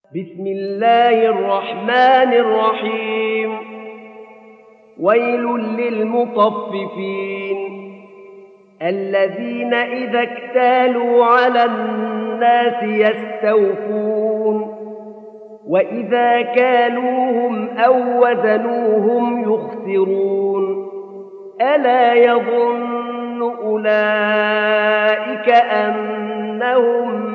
بسم الله الرحمن الرحيم. ويل للمطففين الذين إذا اكتالوا على الناس يستوفون وإذا كالوهم أو وزنوهم يخسرون ألا يظن أولئك أنهم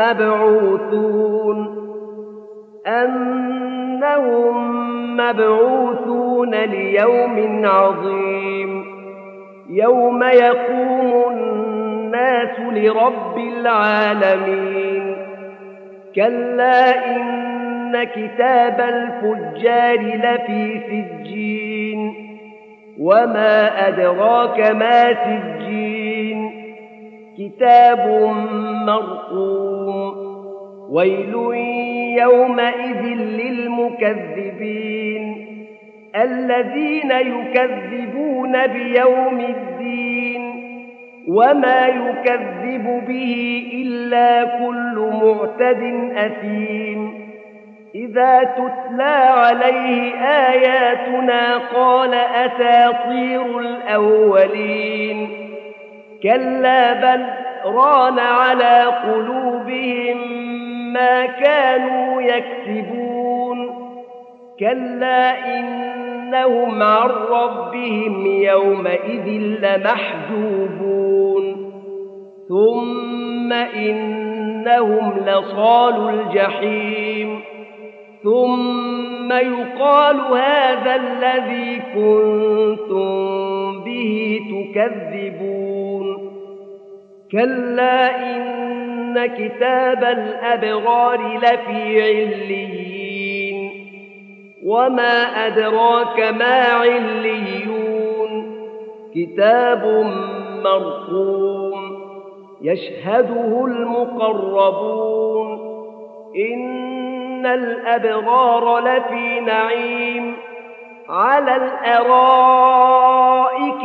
مبعوثون ليوم عظيم يوم يقوم الناس لرب العالمين. كلا إن كتاب الفجار لفي سجين وما أدراك ما سجين كتاب مرقوم. ويل يومئذ للمكذبين الذين يكذبون بيوم الدين وما يكذب به إلا كل معتد أثيم. إذا تتلى عليه آياتنا قال أساطير الأولين كلا بل ران على قلوبهم ما كانوا يكسبون. كلا إنهم عن ربهم يومئذ لمحجوبون ثم إنهم لصالو الجحيم ثم يقال هذا الذي كنتم به تكذبون. كلا إن كتاب الأبرار لفي عليين وما أدراك ما عليون كتاب مرقوم يشهده المقربون. إن الأبرار لفي نعيم على الأرائك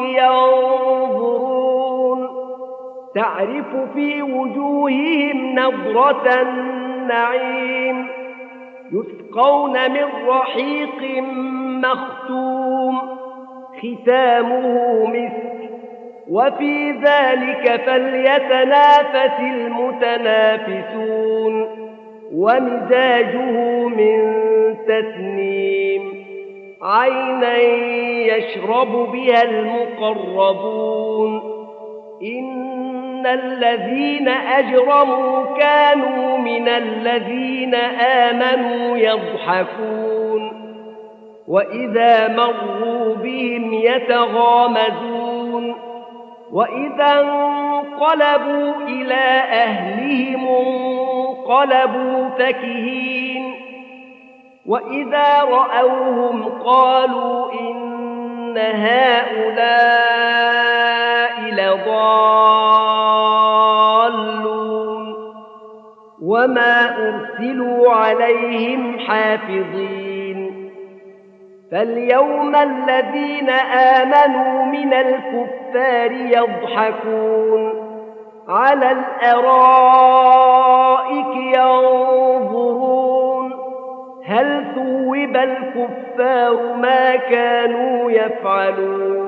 ينظرون تعرف في وجوههم نضرة النعيم يسقون من رحيق مختوم ختامه مسك وفي ذلك فليتنافس المتنافسون. ومزاجه من تسنيم عينا يشرب بها المقربون. إن الذين أجرموا كانوا من الذين آمنوا يضحكون وإذا مروا بهم يتغامزون وإذا انقلبوا إلى أهلهم انقلبوا فكهين وإذا رأوهم قالوا إن هؤلاء لضالون وما أرسلوا عليهم حافظين. فاليوم الذين آمنوا من الكفار يضحكون على الأرائك ينظرون هل ثوب الكفار ما كانوا يفعلون